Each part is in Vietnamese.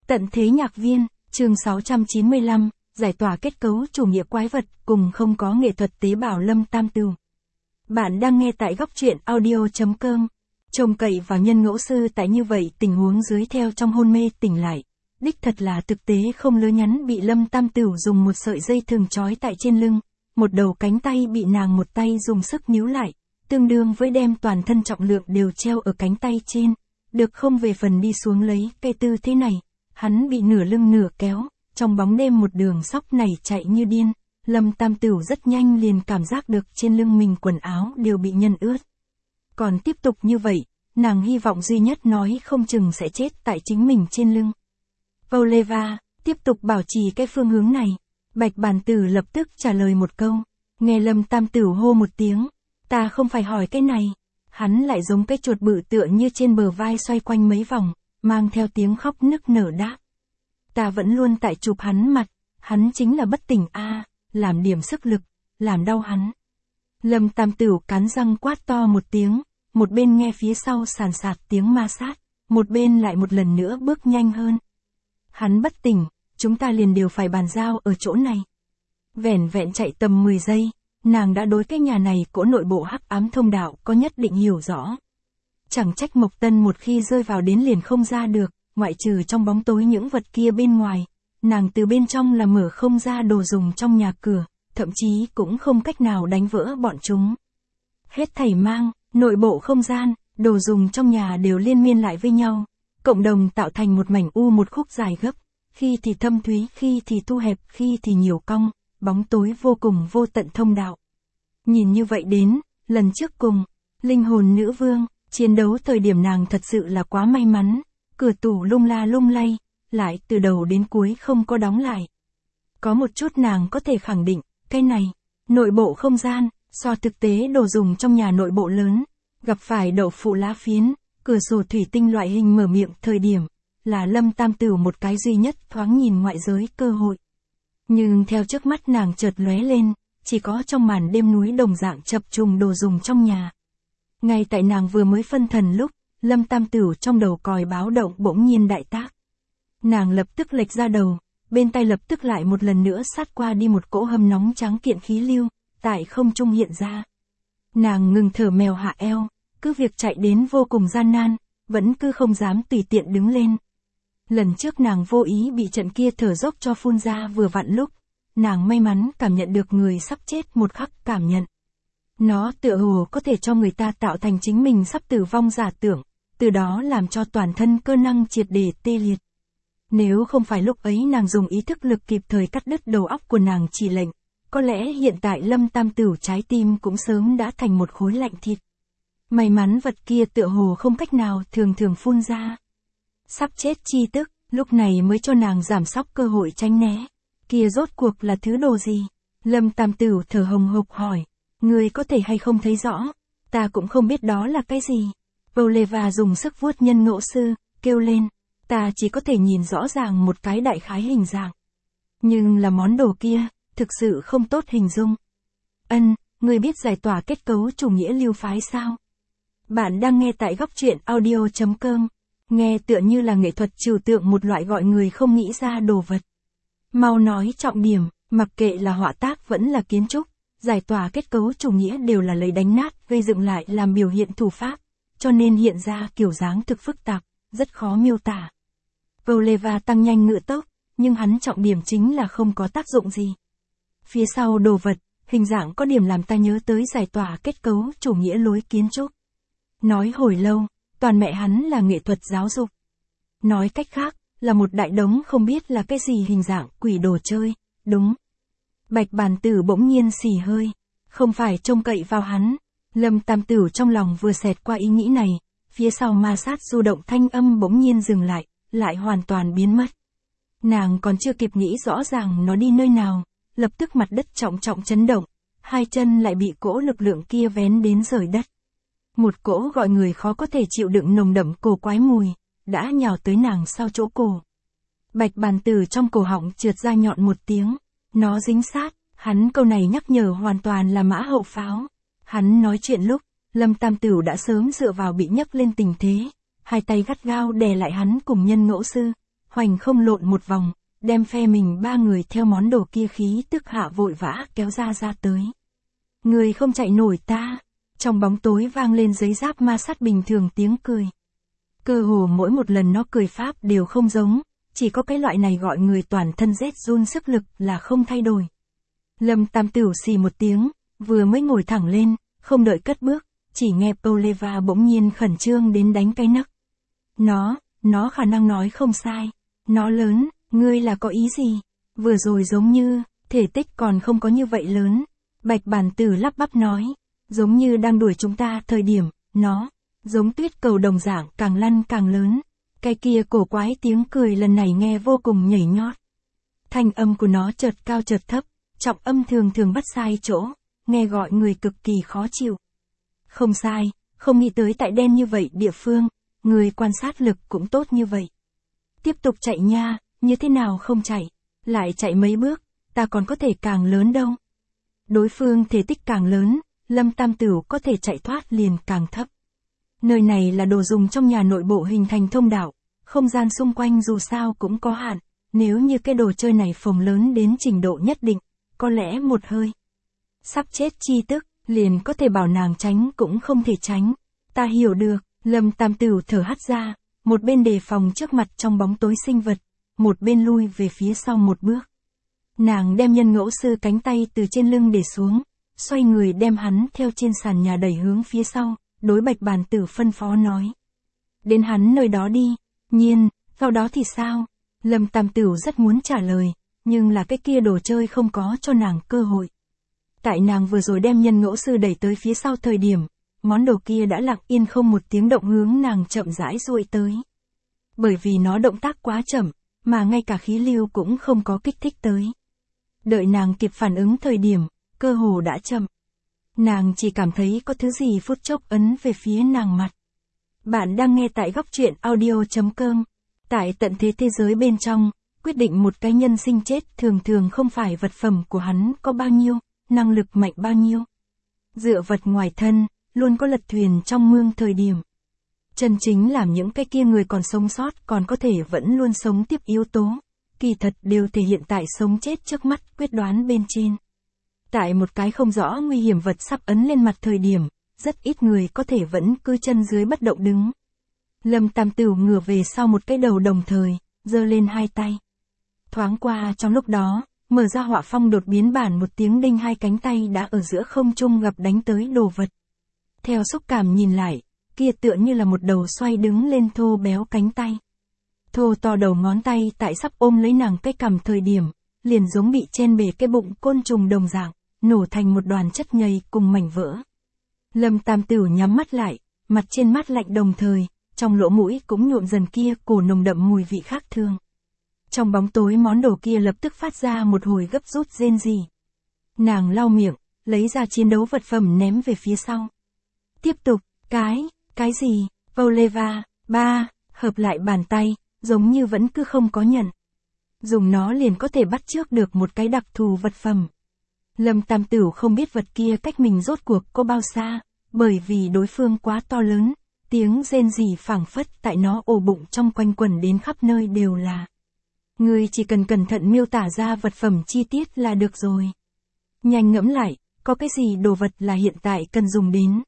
Tận thế nhạc viên, chương 695, giải tỏa kết cấu chủ nghĩa quái vật cùng không có nghệ thuật tế bào Lâm Tam Tửu. Bạn đang nghe tại góc truyện audio.com. Trông cậy vào nhân ngẫu sư tại như vậy tình huống dưới theo trong hôn mê tỉnh lại. Đích thật là thực tế không lứa nhắn bị Lâm Tam Tửu dùng một sợi dây thừng trói tại trên lưng, một đầu cánh tay bị nàng một tay dùng sức níu lại, tương đương với đem toàn thân trọng lượng đều treo ở cánh tay trên, được không về phần đi xuống lấy cây tư thế này. Hắn bị nửa lưng nửa kéo, trong bóng đêm một đường sóc này chạy như điên, Lâm Tam Tửu rất nhanh liền cảm giác được trên lưng mình quần áo đều bị nhân ướt. Còn tiếp tục như vậy, nàng hy vọng duy nhất nói không chừng sẽ chết tại chính mình trên lưng. Voleva, tiếp tục bảo trì cái phương hướng này. Bạch Bàn Tử lập tức trả lời một câu. Nghe Lâm Tam Tửu hô một tiếng, ta không phải hỏi cái này. Hắn lại giống cái chuột bự tựa như trên bờ vai xoay quanh mấy vòng, mang theo tiếng khóc nức nở đáp. Ta vẫn luôn tại chụp hắn mặt, hắn chính là bất tỉnh a, làm điểm sức lực, làm đau hắn. Lâm Tam Tửu cắn răng quát to một tiếng, một bên nghe phía sau sàn sạt tiếng ma sát, một bên lại một lần nữa bước nhanh hơn. Hắn bất tỉnh, chúng ta liền đều phải bàn giao ở chỗ này. Vẻn vẹn chạy tầm 10 giây, nàng đã đối cái nhà này cỗ nội bộ hắc ám thông đạo có nhất định hiểu rõ. Chẳng trách Mộc Tân một khi rơi vào đến liền không ra được, ngoại trừ trong bóng tối những vật kia bên ngoài, nàng từ bên trong là mở không ra đồ dùng trong nhà cửa, thậm chí cũng không cách nào đánh vỡ bọn chúng. Hết thảy mang, nội bộ không gian, đồ dùng trong nhà đều liên miên lại với nhau, cộng đồng tạo thành một mảnh một khúc dài gấp, khi thì thâm thúy, khi thì thu hẹp, khi thì nhiều cong, bóng tối vô cùng vô tận thông đạo. Nhìn như vậy đến, lần trước cùng, linh hồn nữ vương, chiến đấu thời điểm nàng thật sự là quá may mắn, cửa tủ lung la lung lay, lại từ đầu đến cuối không có đóng lại. Có một chút nàng có thể khẳng định, cái này, nội bộ không gian, so thực tế đồ dùng trong nhà nội bộ lớn, gặp phải đậu phụ lá phiến, cửa sổ thủy tinh loại hình mở miệng thời điểm, là Lâm Tam Tửu một cái duy nhất thoáng nhìn ngoại giới cơ hội. Nhưng theo trước mắt nàng chợt lóe lên, chỉ có trong màn đêm núi đồng dạng chập trùng đồ dùng trong nhà. Ngay tại nàng vừa mới phân thần lúc, Lâm Tam Tửu trong đầu còi báo động bỗng nhiên đại tác. Nàng lập tức lệch ra đầu, bên tay lập tức lại một lần nữa sát qua đi một cỗ hầm nóng trắng kiện khí lưu, tại không trung hiện ra. Nàng ngừng thở mèo hạ eo, cứ việc chạy đến vô cùng gian nan, vẫn cứ không dám tùy tiện đứng lên. Lần trước nàng vô ý bị trận kia thở dốc cho phun ra vừa vặn lúc, nàng may mắn cảm nhận được người sắp chết một khắc cảm nhận. Nó tựa hồ có thể cho người ta tạo thành chính mình sắp tử vong giả tưởng, từ đó làm cho toàn thân cơ năng triệt để tê liệt. Nếu không phải lúc ấy nàng dùng ý thức lực kịp thời cắt đứt đầu óc của nàng chỉ lệnh, có lẽ hiện tại Lâm Tam Tửu trái tim cũng sớm đã thành một khối lạnh thịt. May mắn vật kia tựa hồ không cách nào thường phun ra. Sắp chết chi tức, lúc này mới cho nàng giảm sóc cơ hội tránh né. Kia rốt cuộc là thứ đồ gì? Lâm Tam Tửu thở hồng hộc hỏi. Ngươi có thể hay không thấy rõ? Ta cũng không biết đó là cái gì. Voleva dùng sức vuốt nhân ngẫu sư, kêu lên. Ta chỉ có thể nhìn rõ ràng một cái đại khái hình dạng. Nhưng là món đồ kia, thực sự không tốt hình dung. Ngươi biết giải tỏa kết cấu chủ nghĩa lưu phái sao? Bạn đang nghe tại góc truyện audio.com. Nghe tựa như là nghệ thuật trừu tượng một loại gọi người không nghĩ ra đồ vật. Mau nói trọng điểm, mặc kệ là họa tác vẫn là kiến trúc, giải tỏa kết cấu chủ nghĩa đều là lấy đánh nát gây dựng lại làm biểu hiện thủ pháp, cho nên hiện ra kiểu dáng thực phức tạp, rất khó miêu tả. Voleva tăng nhanh ngựa tốc, nhưng hắn trọng điểm chính là không có tác dụng gì. Phía sau đồ vật, hình dạng có điểm làm ta nhớ tới giải tỏa kết cấu chủ nghĩa lối kiến trúc. Nói hồi lâu, toàn mẹ hắn là nghệ thuật giáo dục. Nói cách khác, là một đại đống không biết là cái gì hình dạng quỷ đồ chơi, đúng. Bạch Bàn Tử bỗng nhiên xì hơi, không phải trông cậy vào hắn. Lâm Tam Tửu trong lòng vừa xẹt qua ý nghĩ này, phía sau ma sát du động thanh âm bỗng nhiên dừng lại hoàn toàn biến mất. Nàng còn chưa kịp nghĩ rõ ràng nó đi nơi nào, lập tức mặt đất trọng chấn động, hai chân lại bị cỗ lực lượng kia vén đến rời đất. Một cỗ gọi người khó có thể chịu đựng nồng đậm cổ quái mùi, đã nhào tới nàng sau chỗ cổ. Bạch Bàn Tử trong cổ họng trượt ra nhọn một tiếng, nó dính sát, hắn câu này nhắc nhở hoàn toàn là mã hậu pháo. Hắn nói chuyện lúc, Lâm Tam Tửu đã sớm dựa vào bị nhấc lên tình thế, hai tay gắt gao đè lại hắn cùng nhân ngẫu sư, hoành không lộn một vòng, đem phe mình 3 người theo món đồ kia khí tức hạ vội vã kéo ra tới. Người không chạy nổi ta. Trong bóng tối vang lên giấy giáp ma sát bình thường tiếng cười. Cơ hồ mỗi một lần nó cười pháp đều không giống, chỉ có cái loại này gọi người toàn thân rét run sức lực là không thay đổi. Lâm Tam Tửu xì một tiếng, vừa mới ngồi thẳng lên, không đợi cất bước, chỉ nghe Poleva bỗng nhiên khẩn trương đến đánh cái nấc. Nó khả năng nói không sai. Nó lớn, ngươi là có ý gì? Vừa rồi giống như, thể tích còn không có như vậy lớn. Bạch Bản Tử lắp bắp nói, giống như đang đuổi chúng ta thời điểm, nó, giống tuyết cầu đồng dạng càng lăn càng lớn. Cái kia cổ quái tiếng cười lần này nghe vô cùng nhảy nhót. Thanh âm của nó chợt cao chợt thấp, trọng âm thường thường bắt sai chỗ, nghe gọi người cực kỳ khó chịu. Không sai, không nghĩ tới tại đen như vậy địa phương, người quan sát lực cũng tốt như vậy. Tiếp tục chạy nha, như thế nào không chạy, lại chạy mấy bước, ta còn có thể càng lớn đâu. Đối phương thể tích càng lớn, Lâm Tam Tửu có thể chạy thoát liền càng thấp. Nơi này là đồ dùng trong nhà nội bộ hình thành thông đạo, không gian xung quanh dù sao cũng có hạn, nếu như cái đồ chơi này phồng lớn đến trình độ nhất định, có lẽ một hơi sắp chết chi tức, liền có thể bảo nàng tránh cũng không thể tránh. Ta hiểu được, Lâm Tam Tửu thở hắt ra, một bên đề phòng trước mặt trong bóng tối sinh vật, một bên lui về phía sau một bước. Nàng đem nhân ngẫu sư cánh tay từ trên lưng để xuống, xoay người đem hắn theo trên sàn nhà đẩy hướng phía sau, đối Bạch Bản Tử phân phó nói. Đến hắn nơi đó đi, nhiên, sau đó thì sao? Lâm Tam Tửu rất muốn trả lời, nhưng là cái kia đồ chơi không có cho nàng cơ hội. Tại nàng vừa rồi đem nhân ngẫu sư đẩy tới phía sau thời điểm, món đồ kia đã lặng yên không một tiếng động hướng nàng chậm rãi duỗi tới. Bởi vì nó động tác quá chậm, mà ngay cả khí lưu cũng không có kích thích tới. Đợi nàng kịp phản ứng thời điểm, cơ hồ đã chậm. Nàng chỉ cảm thấy có thứ gì phút chốc ấn về phía nàng mặt. Bạn đang nghe tại góc truyện audio.com. Tại tận thế thế giới bên trong, quyết định một cái nhân sinh chết thường thường không phải vật phẩm của hắn có bao nhiêu, năng lực mạnh bao nhiêu. Dựa vật ngoài thân, luôn có lật thuyền trong mương thời điểm. Chân chính làm những cái kia người còn sống sót còn có thể vẫn luôn sống tiếp yếu tố, kỳ thật đều thể hiện tại sống chết trước mắt quyết đoán bên trên. Tại một cái không rõ nguy hiểm vật sắp ấn lên mặt thời điểm, rất ít người có thể vẫn cứ chân dưới bất động đứng. Lâm Tam Tửu ngửa về sau một cái đầu đồng thời, giơ lên hai tay. Thoáng qua trong lúc đó, mở ra họa phong đột biến bản một tiếng đinh, hai cánh tay đã ở giữa không trung gặp đánh tới đồ vật. Theo xúc cảm nhìn lại, kia tựa như là một đầu xoay đứng lên thô béo cánh tay. Thô to đầu ngón tay tại sắp ôm lấy nàng cái cằm thời điểm, liền giống bị chen bể cái bụng côn trùng đồng dạng, nổ thành một đoàn chất nhầy cùng mảnh vỡ. Lâm Tam Tửu nhắm mắt lại, mặt trên mát lạnh đồng thời, trong lỗ mũi cũng nhuộm dần kia cổ nồng đậm mùi vị khác thường. Trong bóng tối món đồ kia lập tức phát ra một hồi gấp rút rên rỉ. Nàng lau miệng, lấy ra chiến đấu vật phẩm ném về phía sau. Tiếp tục, cái gì, Poleva, hợp lại bàn tay, giống như vẫn cứ không có nhận. Dùng nó liền có thể bắt chước được một cái đặc thù vật phẩm. Lâm Tam Tửu không biết vật kia cách mình rốt cuộc có bao xa, bởi vì đối phương quá to lớn, tiếng rên rỉ phảng phất tại nó ổ bụng trong quanh quẩn đến khắp nơi đều là. Ngươi chỉ cần cẩn thận miêu tả ra vật phẩm chi tiết là được rồi. Nhanh ngẫm lại, có cái gì đồ vật là hiện tại cần dùng đến.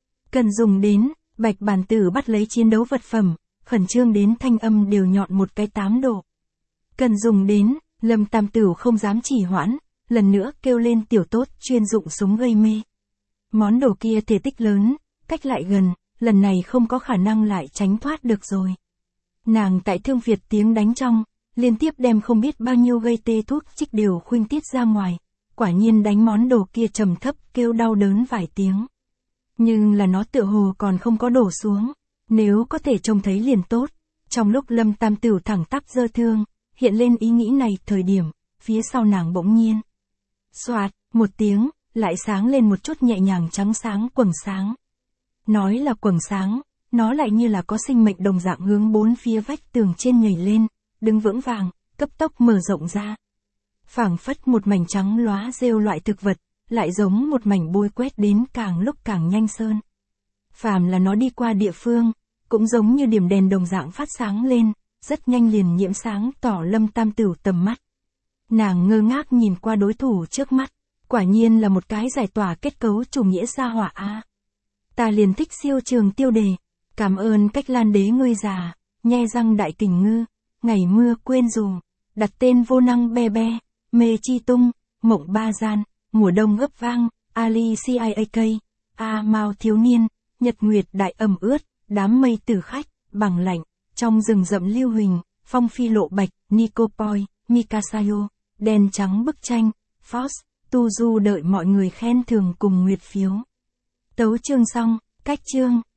Bạch Bản Tử bắt lấy chiến đấu vật phẩm, khẩn trương đến thanh âm đều nhọn một cái 8 độ. Cần dùng đến, Lâm Tam Tửu không dám trì hoãn, lần nữa kêu lên tiểu tốt chuyên dụng súng gây mê. Món đồ kia thể tích lớn, cách lại gần, lần này không có khả năng lại tránh thoát được rồi. Nàng tại Thương Việt tiếng đánh trong, liên tiếp đem không biết bao nhiêu gây tê thuốc trích đều khuynh tiết ra ngoài, quả nhiên đánh món đồ kia trầm thấp kêu đau đớn vài tiếng. Nhưng là nó tựa hồ còn không có đổ xuống, nếu có thể trông thấy liền tốt. Trong lúc Lâm Tam Tửu thẳng tắp giơ thương, hiện lên ý nghĩ này thời điểm, phía sau nàng bỗng nhiên. Xoạt, một tiếng, lại sáng lên một chút nhẹ nhàng trắng sáng quầng sáng. Nói là quầng sáng, nó lại như là có sinh mệnh đồng dạng hướng bốn phía vách tường trên nhảy lên, đứng vững vàng, cấp tốc mở rộng ra. Phảng phất một mảnh trắng lóa rêu loại thực vật, lại giống một mảnh bôi quét đến càng lúc càng nhanh sơn. Phàm là nó đi qua địa phương, cũng giống như điểm đèn đồng dạng phát sáng lên, rất nhanh liền nhiễm sáng tỏ Lâm Tam Tửu tầm mắt. Nàng ngơ ngác nhìn qua đối thủ trước mắt, quả nhiên là một cái giải tỏa kết cấu chủ nghĩa gia hỏa a. Ta liền thích siêu trường tiêu đề, cảm ơn Cách Lan đế ngươi già, nhe răng đại kình ngư, ngày mưa quên dù, đặt tên vô năng be be, mê chi tung, mộng ba gian, mùa đông ấp vang, Ali Ciak, Mao thiếu niên, nhật nguyệt đại ẩm ướt, đám mây tử khách, bằng lạnh, trong rừng rậm lưu huỳnh, phong phi lộ bạch, Nikopoi, Mikasayo, đen trắng bức tranh, Fox, Tu Du đợi mọi người khen thưởng cùng nguyệt phiếu. Tấu chương xong, cách chương.